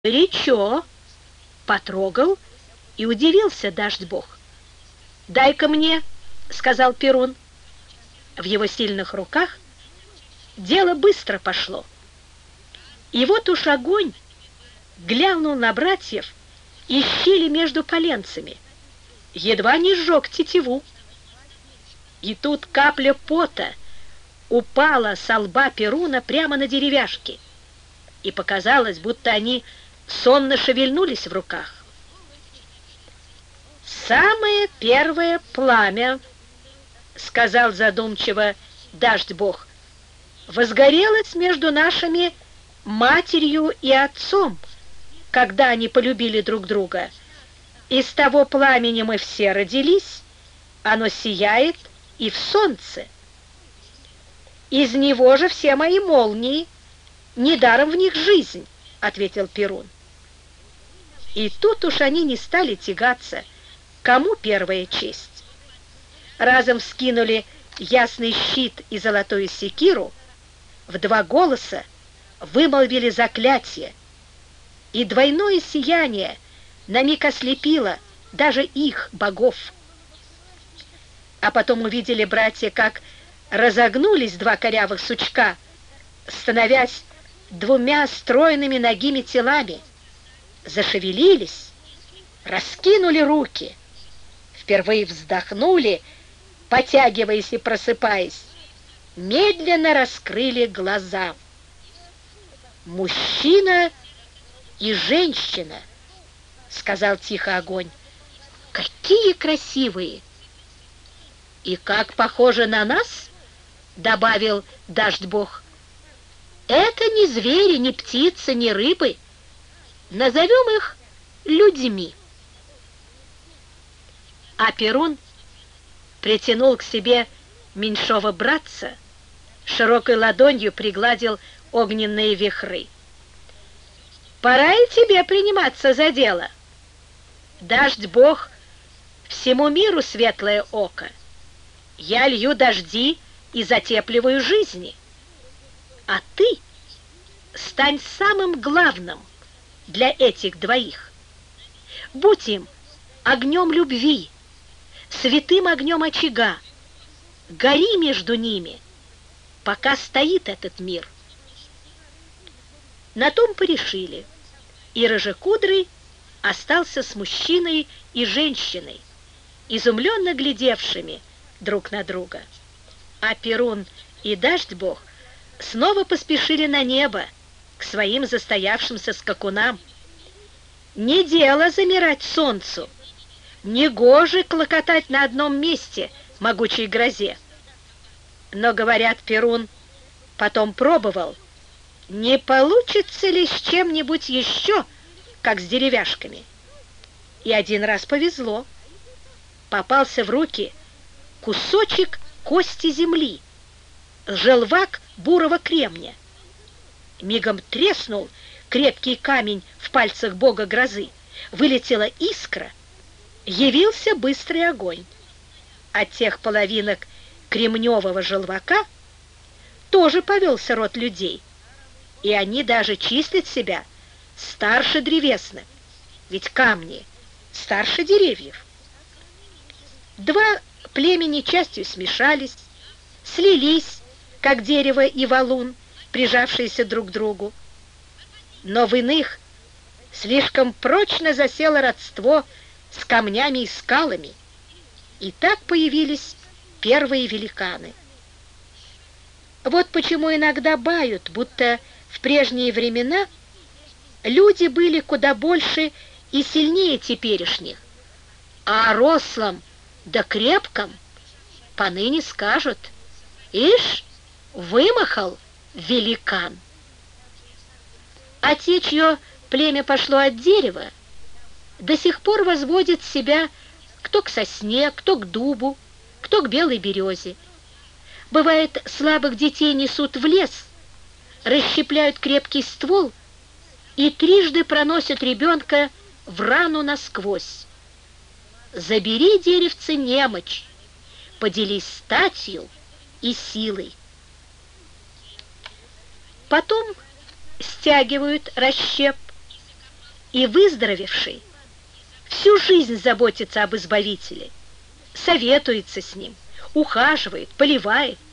Горячо, потрогал и удивился Дождь-Бог. «Дай-ка мне», — сказал Перун. В его сильных руках дело быстро пошло. И вот уж огонь глянул на братьев из щели между поленцами, едва не сжег тетиву. И тут капля пота упала со лба Перуна прямо на деревяшки, и показалось, будто они сонно шевельнулись в руках. «Самое первое пламя, — сказал задумчиво Дождь-Бог, — возгорелось между нашими матерью и отцом, когда они полюбили друг друга. Из того пламени мы все родились, оно сияет и в солнце. Из него же все мои молнии, недаром в них жизнь, — ответил Перун. И тут уж они не стали тягаться, кому первая честь. Разом вскинули ясный щит и золотую секиру, в два голоса вымолвили заклятие, и двойное сияние на миг ослепило даже их, богов. А потом увидели братья, как разогнулись два корявых сучка, становясь двумя стройными нагими телами, зашевелились, раскинули руки, впервые вздохнули, потягиваясь и просыпаясь, медленно раскрыли глаза. «Мужчина и женщина», — сказал тихо огонь, — «какие красивые!» «И как похожи на нас», — добавил Дождь-Бог, — «это не звери, не птицы, не рыбы. Назовем их людьми». А Перун притянул к себе меньшого братца, широкой ладонью пригладил огненные вихры. «Пора и тебе приниматься за дело. Дождь-Бог всему миру светлое око. Я лью дожди и затепливаю жизни. А ты стань самым главным для этих двоих. Будь им огнем любви, святым огнем очага, гори между ними, пока стоит этот мир». На том порешили, и Рыжекудрый остался с мужчиной и женщиной, изумленно глядевшими друг на друга. А Перун и Дождь-Бог снова поспешили на небо, к своим застоявшимся скакунам. Не дело замирать солнцу, не гоже клокотать на одном месте могучей грозе. Но, говорят, Перун потом пробовал, не получится ли с чем-нибудь еще, как с деревяшками. И один раз повезло. Попался в руки кусочек кости земли, желвак бурого кремня. Мигом треснул крепкий камень в пальцах бога грозы, вылетела искра, явился быстрый огонь. От тех половинок кремневого желвака тоже повелся род людей, и они даже числят себя старше древесных, ведь камни старше деревьев. Два племени частью смешались, слились, как дерево и валун, прижавшиеся друг к другу. Но в иных слишком прочно засело родство с камнями и скалами, и так появились первые великаны. Вот почему иногда бают, будто в прежние времена люди были куда больше и сильнее теперешних, а о рослом да крепком поныне скажут: «Ишь, вымахал великан». А те, чье племя пошло от дерева, до сих пор возводят себя кто к сосне, кто к дубу, кто к белой березе. Бывает, слабых детей несут в лес, расщепляют крепкий ствол и трижды проносят ребенка в рану насквозь. Забери, деревце, немочь, поделись статью и силой. Потом стягивают расщеп, и выздоровевший всю жизнь заботится об Избавителе, советуется с ним, ухаживает, поливает,